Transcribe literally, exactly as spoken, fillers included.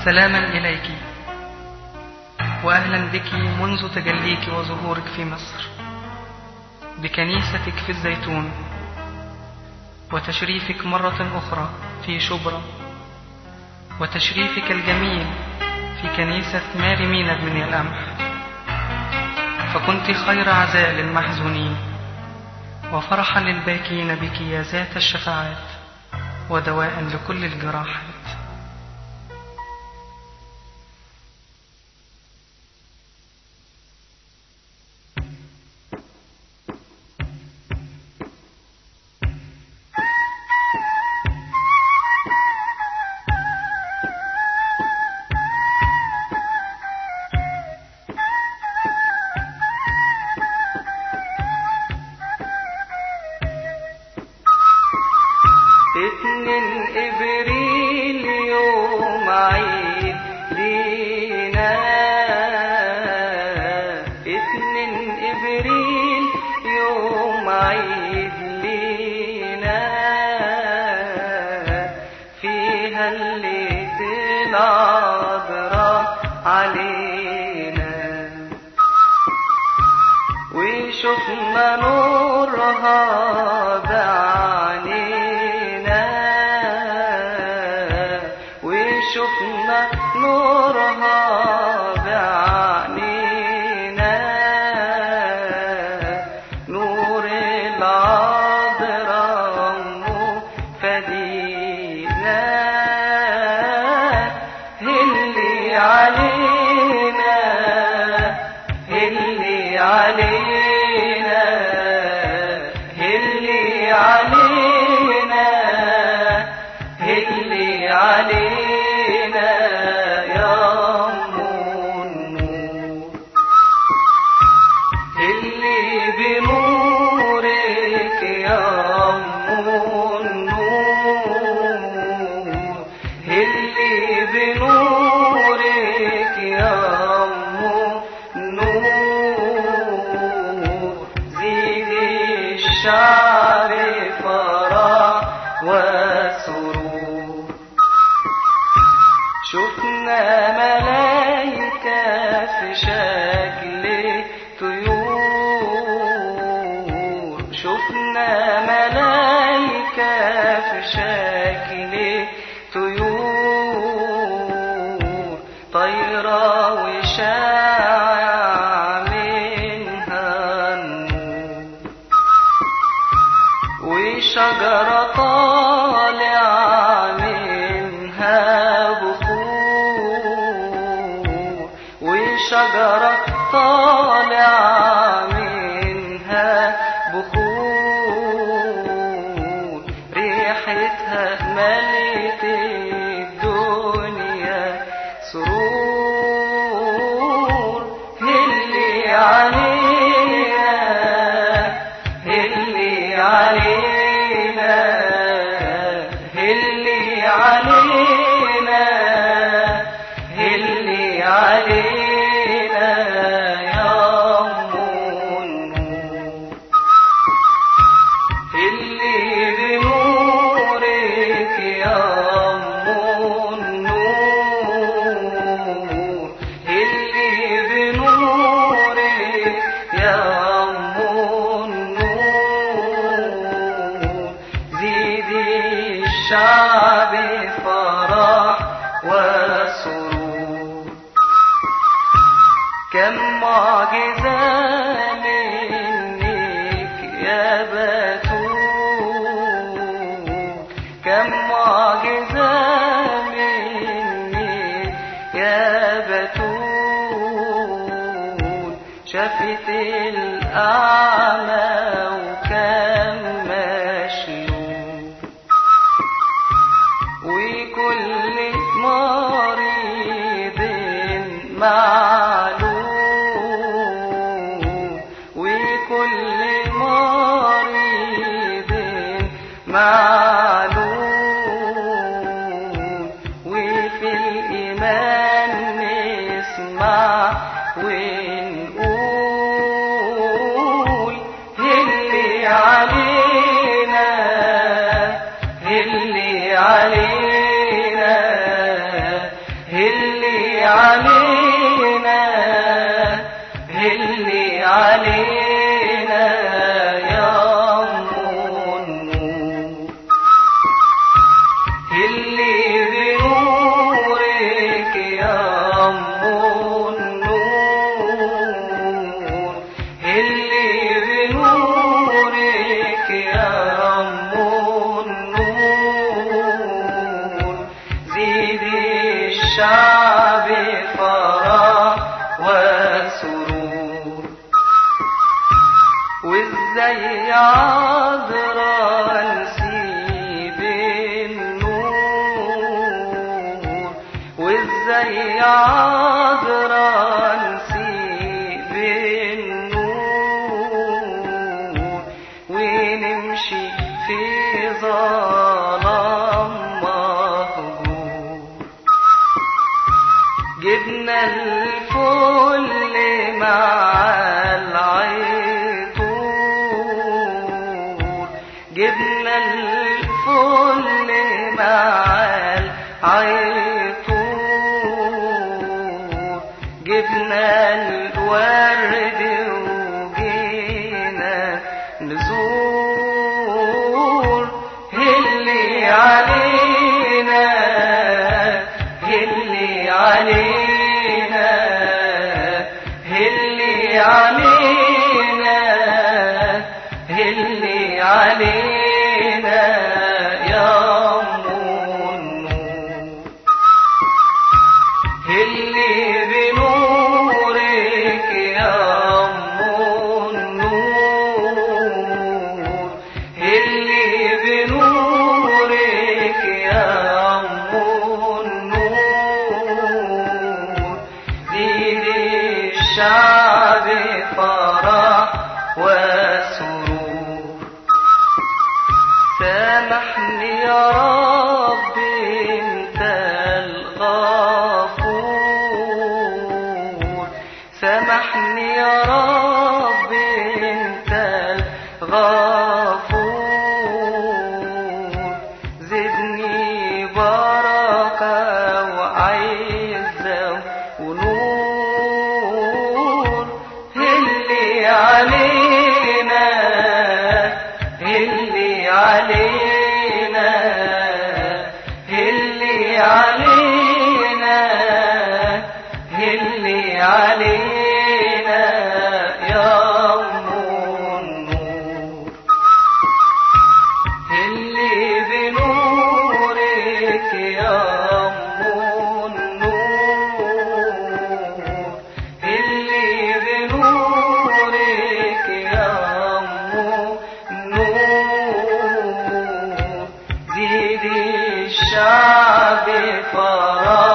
سلاما إليك وأهلا بك منذ تجليك وظهورك في مصر، بكنيستك في الزيتون، وتشريفك مرة أخرى في شبرا، وتشريفك الجميل في كنيسة ماري مينا بن القمح. فكنت خير عزاء للمحزونين وفرحا للباكين بك يا ذات الشفاعات، ودواء لكل الجراحات. اتنين إبريل يوم عيد لينا، اتنين إبريل يوم عيد لينا، فيها اللي العذراء علينا، وشفنا نورها بعينينا، شفنا نورها بعينينا، نور العذراء فدينا، اللي علينا اللي علينا اللي علينا اللي علينا بنورك يا أم النور، اللي بنورك يا أم النور، زيدي الشعب فرح وسرور. شفنا ملايكة في شكل طيور، شفنا ملايكة في شكل طيور، طيرة وشاع منها النور، وشجرة طالع منها بخور، وشجرة طالع منها بخور، ريحتها ملت الدنيا سرور، اللي علينا اللي علينا اللي علينا اللي علينا يا أم النور، اللي بنورك يا أم النور، اللي بنورك يا أم النور، زيدي الشعب فرح وسرور. كم معجزة منك يا بتول، كم معجزة منك يا بتول، شفت الأعمى وكم مشلول، وكل مريض معلول، وكل مريض معلول، وفي الإيمان نسمع ونقول، اللي علينا اللي علينا اللي علينا اللي علينا يا أم النور اللي بنورك يا أم النور اللي بنورك يا أم النور زيدي الشعب فرح وسرور وازاي عذرا نسيب النور وازاي عذرا نسيب النور ونمشي في ظلام مهجور جبنا الفل مع العطور جبنا الفل مع العطور جبنا الورد وجينا نزور اللي علينا اللي علينا اللي علينا اللي علينا يا أم النور اللي بنورك يا أم النور اللي بنورك يا أم النور زيدي الشعب فرح وسرور سامحني يا رب انت الغفور سامحني يا رب انت الغفور زدني بركة وعزة ونور اللي علينا اللي علينا اللي علينا اللي علينا يا أم النور اللي بنورك يا أم النور اللي بنورك يا أم النور زيدي الشعب فرح